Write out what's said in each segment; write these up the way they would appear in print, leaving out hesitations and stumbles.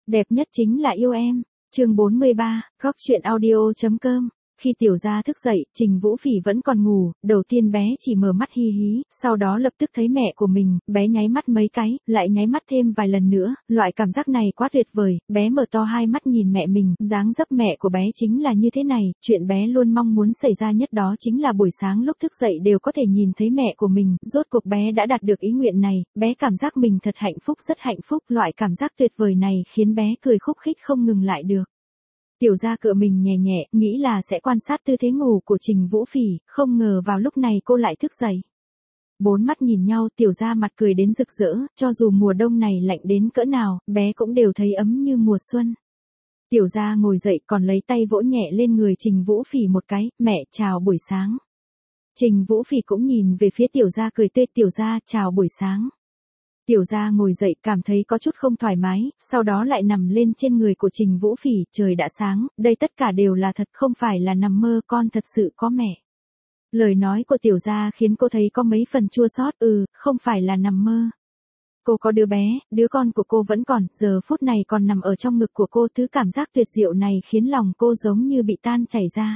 Đẹp nhất chính là yêu em. Chương 43, góc truyện audio.com. Khi tiểu gia thức dậy, Trình Vũ Phỉ vẫn còn ngủ, đầu tiên bé chỉ mở mắt hi hí, sau đó lập tức thấy mẹ của mình, bé nháy mắt mấy cái, lại nháy mắt thêm vài lần nữa, loại cảm giác này quá tuyệt vời, bé mở to hai mắt nhìn mẹ mình, dáng dấp mẹ của bé chính là như thế này, chuyện bé luôn mong muốn xảy ra nhất đó chính là buổi sáng lúc thức dậy đều có thể nhìn thấy mẹ của mình, rốt cuộc bé đã đạt được ý nguyện này, bé cảm giác mình thật hạnh phúc, rất hạnh phúc, loại cảm giác tuyệt vời này khiến bé cười khúc khích không ngừng lại được. Tiểu gia cựa mình nhẹ nhẹ, nghĩ là sẽ quan sát tư thế ngủ của Trình Vũ Phỉ, không ngờ vào lúc này cô lại thức dậy. Bốn mắt nhìn nhau, tiểu gia mặt cười đến rực rỡ, cho dù mùa đông này lạnh đến cỡ nào, bé cũng đều thấy ấm như mùa xuân. Tiểu gia ngồi dậy còn lấy tay vỗ nhẹ lên người Trình Vũ Phỉ một cái, mẹ chào buổi sáng. Trình Vũ Phỉ cũng nhìn về phía tiểu gia cười tươi, tiểu gia chào buổi sáng. Tiểu gia ngồi dậy cảm thấy có chút không thoải mái, sau đó lại nằm lên trên người của Trình Vũ Phỉ, trời đã sáng, đây tất cả đều là thật không phải là nằm mơ, con thật sự có mẹ. Lời nói của tiểu gia khiến cô thấy có mấy phần chua xót, không phải là nằm mơ. Cô có đứa bé, đứa con của cô vẫn còn, giờ phút này còn nằm ở trong ngực của cô, thứ cảm giác tuyệt diệu này khiến lòng cô giống như bị tan chảy ra.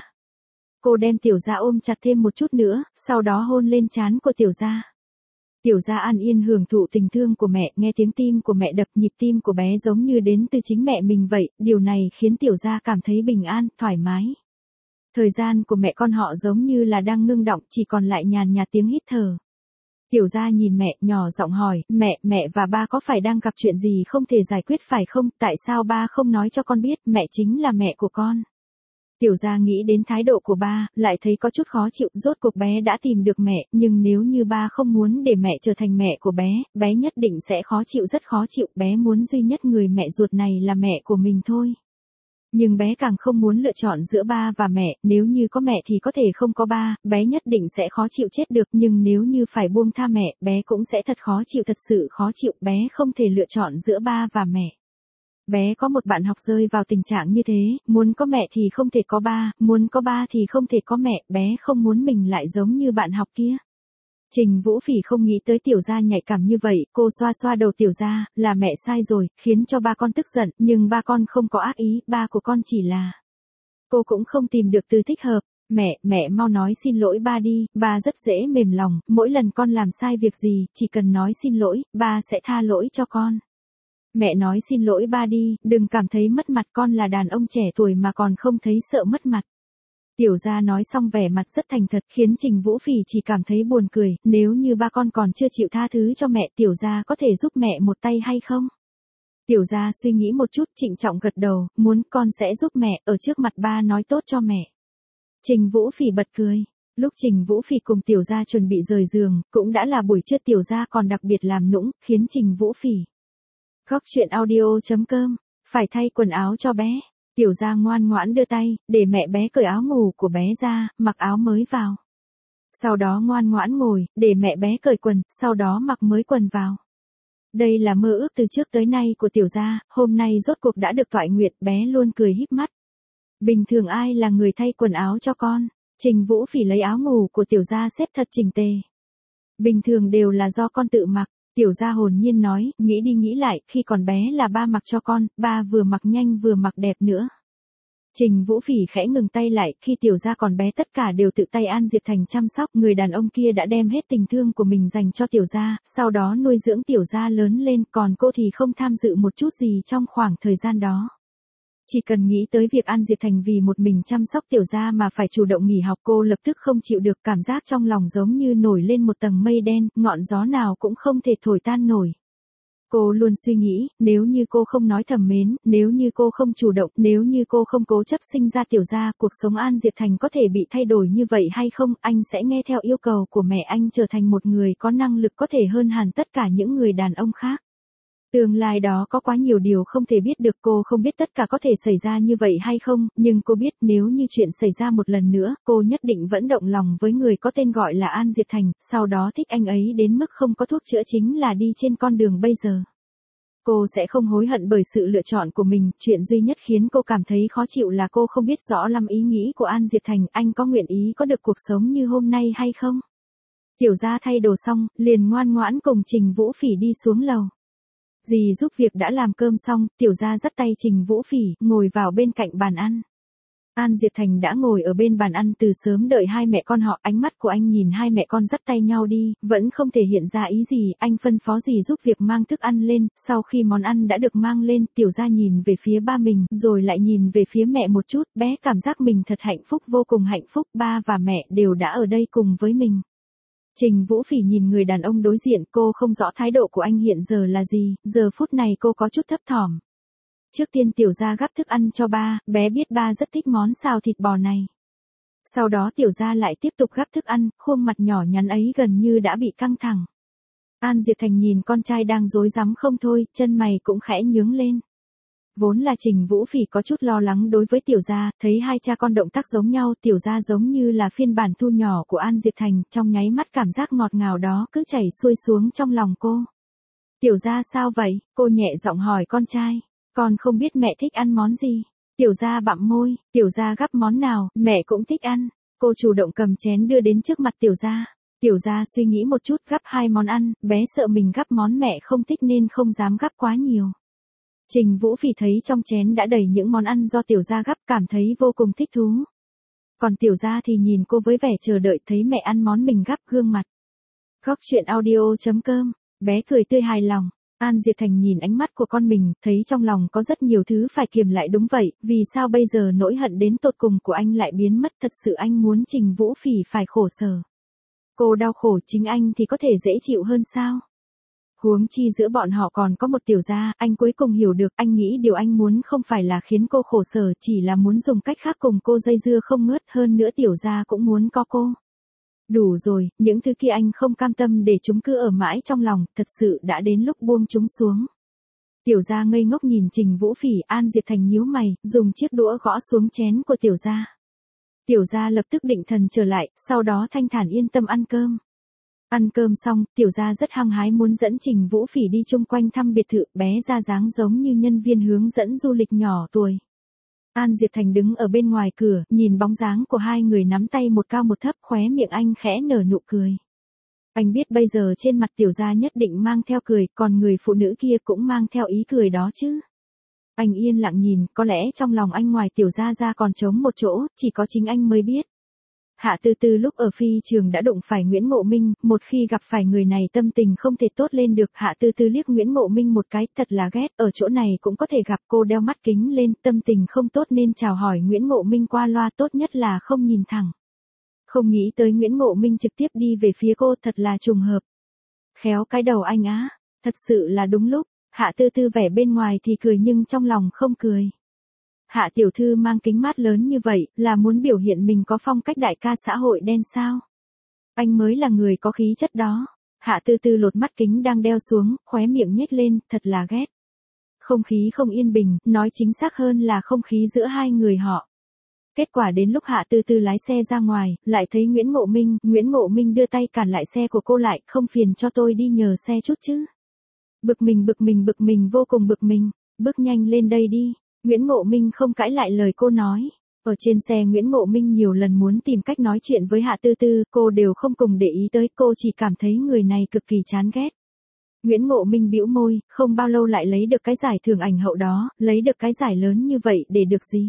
Cô đem tiểu gia ôm chặt thêm một chút nữa, sau đó hôn lên trán của tiểu gia. Tiểu gia an yên hưởng thụ tình thương của mẹ, nghe tiếng tim của mẹ đập, nhịp tim của bé giống như đến từ chính mẹ mình vậy, điều này khiến tiểu gia cảm thấy bình an, thoải mái. Thời gian của mẹ con họ giống như là đang ngưng đọng, chỉ còn lại nhàn nhạt tiếng hít thở. Tiểu gia nhìn mẹ, nhỏ giọng hỏi, mẹ và ba có phải đang gặp chuyện gì không thể giải quyết phải không, tại sao ba không nói cho con biết, mẹ chính là mẹ của con. Tiểu gia nghĩ đến thái độ của ba, lại thấy có chút khó chịu, rốt cuộc bé đã tìm được mẹ, nhưng nếu như ba không muốn để mẹ trở thành mẹ của bé, bé nhất định sẽ khó chịu, rất khó chịu, bé muốn duy nhất người mẹ ruột này là mẹ của mình thôi. Nhưng bé càng không muốn lựa chọn giữa ba và mẹ, nếu như có mẹ thì có thể không có ba, bé nhất định sẽ khó chịu chết được, nhưng nếu như phải buông tha mẹ, bé cũng sẽ thật khó chịu, thật sự khó chịu, bé không thể lựa chọn giữa ba và mẹ. Bé có một bạn học rơi vào tình trạng như thế, muốn có mẹ thì không thể có ba, muốn có ba thì không thể có mẹ, bé không muốn mình lại giống như bạn học kia. Trình Vũ Phỉ không nghĩ tới tiểu gia nhạy cảm như vậy, cô xoa xoa đầu tiểu gia, là mẹ sai rồi, khiến cho ba con tức giận, nhưng ba con không có ác ý, ba của con chỉ là... Cô cũng không tìm được từ thích hợp, mẹ mau nói xin lỗi ba đi, ba rất dễ mềm lòng, mỗi lần con làm sai việc gì, chỉ cần nói xin lỗi, ba sẽ tha lỗi cho con. Mẹ nói xin lỗi ba đi, đừng cảm thấy mất mặt, con là đàn ông trẻ tuổi mà còn không thấy sợ mất mặt. Tiểu gia nói xong vẻ mặt rất thành thật, khiến Trình Vũ Phỉ chỉ cảm thấy buồn cười, nếu như ba con còn chưa chịu tha thứ cho mẹ, tiểu gia có thể giúp mẹ một tay hay không? Tiểu gia suy nghĩ một chút, trịnh trọng gật đầu, muốn, con sẽ giúp mẹ, ở trước mặt ba nói tốt cho mẹ. Trình Vũ Phỉ bật cười. Lúc Trình Vũ Phỉ cùng tiểu gia chuẩn bị rời giường, cũng đã là buổi trưa, tiểu gia còn đặc biệt làm nũng, khiến Trình Vũ Phỉ. Góc truyện audio.com, phải thay quần áo cho bé. Tiểu gia ngoan ngoãn đưa tay, để mẹ bé cởi áo ngủ của bé ra, mặc áo mới vào. Sau đó ngoan ngoãn ngồi, để mẹ bé cởi quần, sau đó mặc mới quần vào. Đây là mơ ước từ trước tới nay của tiểu gia, hôm nay rốt cuộc đã được toại nguyện, bé luôn cười híp mắt. Bình thường ai là người thay quần áo cho con? Trình Vũ Phỉ lấy áo ngủ của tiểu gia xếp thật chỉnh tề. Bình thường đều là do con tự mặc. Tiểu gia hồn nhiên nói, nghĩ đi nghĩ lại, khi còn bé là ba mặc cho con, ba vừa mặc nhanh vừa mặc đẹp nữa. Trình Vũ Phỉ khẽ ngừng tay lại, khi tiểu gia còn bé tất cả đều tự tay An Diệp Thành chăm sóc, người đàn ông kia đã đem hết tình thương của mình dành cho tiểu gia, sau đó nuôi dưỡng tiểu gia lớn lên, còn cô thì không tham dự một chút gì trong khoảng thời gian đó. Chỉ cần nghĩ tới việc An Diệp Thành vì một mình chăm sóc tiểu gia mà phải chủ động nghỉ học, cô lập tức không chịu được, cảm giác trong lòng giống như nổi lên một tầng mây đen, ngọn gió nào cũng không thể thổi tan nổi. Cô luôn suy nghĩ, nếu như cô không nói thầm mến, nếu như cô không chủ động, nếu như cô không cố chấp sinh ra tiểu gia, cuộc sống An Diệp Thành có thể bị thay đổi như vậy hay không, anh sẽ nghe theo yêu cầu của mẹ anh trở thành một người có năng lực có thể hơn hẳn tất cả những người đàn ông khác. Tương lai đó có quá nhiều điều không thể biết được, cô không biết tất cả có thể xảy ra như vậy hay không, nhưng cô biết nếu như chuyện xảy ra một lần nữa, cô nhất định vẫn động lòng với người có tên gọi là An Diệp Thành, sau đó thích anh ấy đến mức không có thuốc chữa chính là đi trên con đường bây giờ. Cô sẽ không hối hận bởi sự lựa chọn của mình, chuyện duy nhất khiến cô cảm thấy khó chịu là cô không biết rõ lắm ý nghĩ của An Diệp Thành, anh có nguyện ý có được cuộc sống như hôm nay hay không? Tiểu gia thay đồ xong, liền ngoan ngoãn cùng Trình Vũ Phỉ đi xuống lầu. Dì giúp việc đã làm cơm xong, tiểu gia dắt tay Trình Vũ Phỉ, ngồi vào bên cạnh bàn ăn. An Diệp Thành đã ngồi ở bên bàn ăn từ sớm đợi hai mẹ con họ, ánh mắt của anh nhìn hai mẹ con dắt tay nhau đi, vẫn không thể hiện ra ý gì, anh phân phó dì giúp việc mang thức ăn lên, sau khi món ăn đã được mang lên, tiểu gia nhìn về phía ba mình, rồi lại nhìn về phía mẹ một chút, bé cảm giác mình thật hạnh phúc, vô cùng hạnh phúc, ba và mẹ đều đã ở đây cùng với mình. Trình Vũ Phỉ nhìn người đàn ông đối diện, cô không rõ thái độ của anh hiện giờ là gì, giờ phút này cô có chút thấp thỏm. Trước tiên tiểu gia gắp thức ăn cho ba, bé biết ba rất thích món xào thịt bò này. Sau đó tiểu gia lại tiếp tục gắp thức ăn, khuôn mặt nhỏ nhắn ấy gần như đã bị căng thẳng. An Diệp Thành nhìn con trai đang rối rắm không thôi, chân mày cũng khẽ nhướng lên. Vốn là Trình Vũ Phỉ có chút lo lắng đối với tiểu gia, thấy hai cha con động tác giống nhau, tiểu gia giống như là phiên bản thu nhỏ của An Diệp Thành, trong nháy mắt cảm giác ngọt ngào đó cứ chảy xuôi xuống trong lòng cô. Tiểu gia sao vậy? Cô nhẹ giọng hỏi con trai. Con không biết mẹ thích ăn món gì. Tiểu gia bặm môi, tiểu gia gắp món nào, mẹ cũng thích ăn. Cô chủ động cầm chén đưa đến trước mặt tiểu gia. Tiểu gia suy nghĩ một chút gắp hai món ăn, bé sợ mình gắp món mẹ không thích nên không dám gắp quá nhiều. Trình Vũ Phỉ thấy trong chén đã đầy những món ăn do tiểu gia gắp, cảm thấy vô cùng thích thú. Còn tiểu gia thì nhìn cô với vẻ chờ đợi, thấy mẹ ăn món mình gắp, gương mặt. Góc truyện audio.com, bé cười tươi hài lòng. An Diệp Thành nhìn ánh mắt của con mình, thấy trong lòng có rất nhiều thứ phải kiềm lại, đúng vậy, vì sao bây giờ nỗi hận đến tột cùng của anh lại biến mất, thật sự anh muốn Trình Vũ Phỉ phải khổ sở. Cô đau khổ, chính anh thì có thể dễ chịu hơn sao? Huống chi giữa bọn họ còn có một tiểu gia, anh cuối cùng hiểu được, anh nghĩ điều anh muốn không phải là khiến cô khổ sở, chỉ là muốn dùng cách khác cùng cô dây dưa không ngớt, hơn nữa tiểu gia cũng muốn có cô. Đủ rồi, những thứ kia anh không cam tâm để chúng cứ ở mãi trong lòng, thật sự đã đến lúc buông chúng xuống. Tiểu gia ngây ngốc nhìn Trình Vũ Phỉ, An Diệp Thành nhíu mày, dùng chiếc đũa gõ xuống chén của tiểu gia. Tiểu gia lập tức định thần trở lại, sau đó thanh thản yên tâm ăn cơm. Ăn cơm xong, tiểu gia rất hăng hái muốn dẫn Trình Vũ Phỉ đi chung quanh thăm biệt thự, bé ra dáng giống như nhân viên hướng dẫn du lịch nhỏ tuổi. An Diệp Thành đứng ở bên ngoài cửa, nhìn bóng dáng của hai người nắm tay một cao một thấp, khóe miệng anh khẽ nở nụ cười. Anh biết bây giờ trên mặt tiểu gia nhất định mang theo cười, còn người phụ nữ kia cũng mang theo ý cười đó chứ. Anh yên lặng nhìn, có lẽ trong lòng anh ngoài tiểu gia ra còn trống một chỗ, chỉ có chính anh mới biết. Hạ Tư Tư lúc ở phi trường đã đụng phải Nguyễn Ngộ Minh, một khi gặp phải người này tâm tình không thể tốt lên được. Hạ Tư Tư liếc Nguyễn Ngộ Minh một cái, thật là ghét, ở chỗ này cũng có thể gặp. Cô đeo mắt kính lên, tâm tình không tốt nên chào hỏi Nguyễn Ngộ Minh qua loa, tốt nhất là không nhìn thẳng. Không nghĩ tới Nguyễn Ngộ Minh trực tiếp đi về phía cô, thật là trùng hợp. Khéo cái đầu anh á, thật sự là đúng lúc. Hạ Tư Tư vẻ bên ngoài thì cười nhưng trong lòng không cười. Hạ tiểu thư mang kính mát lớn như vậy, là muốn biểu hiện mình có phong cách đại ca xã hội đen sao? Anh mới là người có khí chất đó. Hạ Tư Tư lột mắt kính đang đeo xuống, khóe miệng nhếch lên, thật là ghét. Không khí không yên bình, nói chính xác hơn là không khí giữa hai người họ. Kết quả đến lúc Hạ Tư Tư lái xe ra ngoài, lại thấy Nguyễn Ngộ Minh đưa tay cản lại xe của cô lại, không phiền cho tôi đi nhờ xe chút chứ? Bực mình vô cùng bực mình, bước nhanh lên đây đi. Nguyễn Ngộ Minh không cãi lại lời cô nói. Ở trên xe Nguyễn Ngộ Minh nhiều lần muốn tìm cách nói chuyện với Hạ Tư Tư, cô đều không cùng để ý tới, cô chỉ cảm thấy người này cực kỳ chán ghét. Nguyễn Ngộ Minh bĩu môi, không bao lâu lại lấy được cái giải thưởng ảnh hậu đó, lấy được cái giải lớn như vậy để được gì?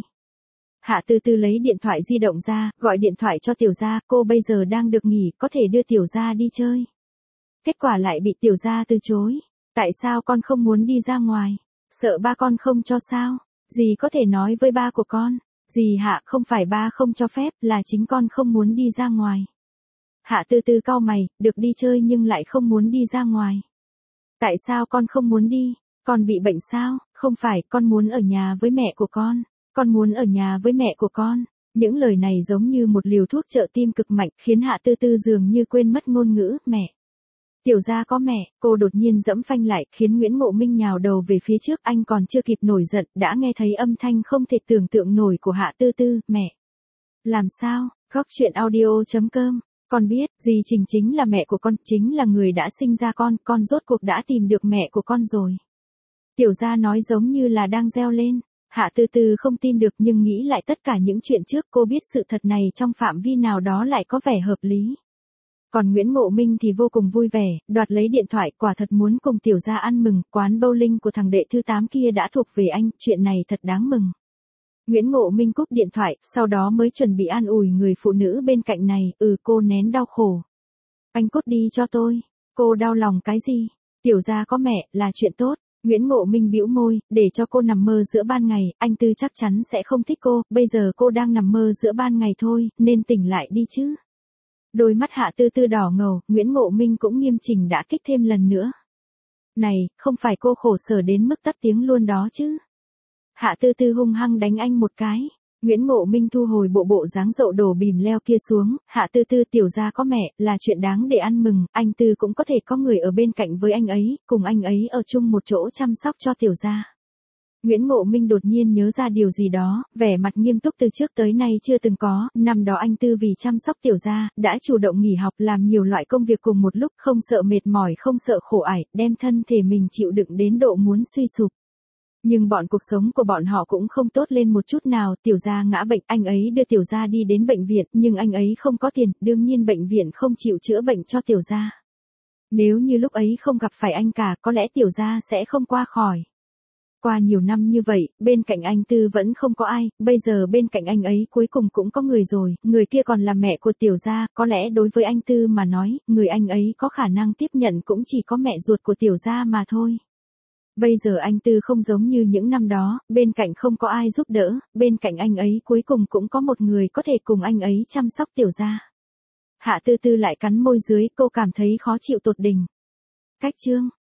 Hạ Tư Tư lấy điện thoại di động ra, gọi điện thoại cho tiểu gia, cô bây giờ đang được nghỉ, có thể đưa tiểu gia đi chơi. Kết quả lại bị tiểu gia từ chối. Tại sao con không muốn đi ra ngoài? Sợ ba con không cho sao? Dì có thể nói với ba của con. Dì Hạ, không phải ba không cho phép, là chính con không muốn đi ra ngoài. Hạ Tư Tư cau mày, được đi chơi nhưng lại không muốn đi ra ngoài. Tại sao con không muốn đi? Con bị bệnh sao? Không phải, con muốn ở nhà với mẹ của con. Con muốn ở nhà với mẹ của con. Những lời này giống như một liều thuốc trợ tim cực mạnh, khiến Hạ Tư Tư dường như quên mất ngôn ngữ, mẹ. Tiểu gia có mẹ, cô đột nhiên dẫm phanh lại, khiến Nguyễn Ngộ Minh nhào đầu về phía trước, anh còn chưa kịp nổi giận, đã nghe thấy âm thanh không thể tưởng tượng nổi của Hạ Tư Tư, mẹ. Làm sao? Góc truyện audio.com, con biết, dì Trình chính là mẹ của con, chính là người đã sinh ra con rốt cuộc đã tìm được mẹ của con rồi. Tiểu gia nói giống như là đang reo lên. Hạ Tư Tư không tin được nhưng nghĩ lại tất cả những chuyện trước, cô biết sự thật này trong phạm vi nào đó lại có vẻ hợp lý. Còn Nguyễn Ngộ Minh thì vô cùng vui vẻ, đoạt lấy điện thoại, quả thật muốn cùng tiểu gia ăn mừng, quán bowling của thằng đệ thứ 8 kia đã thuộc về anh, chuyện này thật đáng mừng. Nguyễn Ngộ Minh cúp điện thoại, sau đó mới chuẩn bị an ủi người phụ nữ bên cạnh này, cô nén đau khổ. Anh cút đi cho tôi, cô đau lòng cái gì, tiểu gia có mẹ, là chuyện tốt. Nguyễn Ngộ Minh bĩu môi, để cho cô nằm mơ giữa ban ngày, anh Tư chắc chắn sẽ không thích cô, bây giờ cô đang nằm mơ giữa ban ngày thôi, nên tỉnh lại đi chứ. Đôi mắt Hạ Tư Tư đỏ ngầu, Nguyễn Ngộ Minh cũng nghiêm chỉnh đã kích thêm lần nữa. Này, không phải cô khổ sở đến mức tắt tiếng luôn đó chứ. Hạ Tư Tư hung hăng đánh anh một cái. Nguyễn Ngộ Minh thu hồi bộ dáng dậu đổ bìm leo kia xuống, Hạ Tư Tư tiểu gia có mẹ, là chuyện đáng để ăn mừng, anh Tư cũng có thể có người ở bên cạnh với anh ấy, cùng anh ấy ở chung một chỗ chăm sóc cho tiểu gia. Nguyễn Ngộ Minh đột nhiên nhớ ra điều gì đó, vẻ mặt nghiêm túc từ trước tới nay chưa từng có, năm đó anh Tư vì chăm sóc tiểu gia, đã chủ động nghỉ học làm nhiều loại công việc cùng một lúc, không sợ mệt mỏi không sợ khổ ải, đem thân thể mình chịu đựng đến độ muốn suy sụp. Nhưng cuộc sống của bọn họ cũng không tốt lên một chút nào, tiểu gia ngã bệnh, anh ấy đưa tiểu gia đi đến bệnh viện, nhưng anh ấy không có tiền, đương nhiên bệnh viện không chịu chữa bệnh cho tiểu gia. Nếu như lúc ấy không gặp phải anh cả, có lẽ tiểu gia sẽ không qua khỏi. Qua nhiều năm như vậy, bên cạnh anh Tư vẫn không có ai, bây giờ bên cạnh anh ấy cuối cùng cũng có người rồi, người kia còn là mẹ của tiểu gia, có lẽ đối với anh Tư mà nói, người anh ấy có khả năng tiếp nhận cũng chỉ có mẹ ruột của tiểu gia mà thôi. Bây giờ anh Tư không giống như những năm đó, bên cạnh không có ai giúp đỡ, bên cạnh anh ấy cuối cùng cũng có một người có thể cùng anh ấy chăm sóc tiểu gia. Hạ Tư Tư lại cắn môi dưới, cô cảm thấy khó chịu tột đỉnh. Cách chương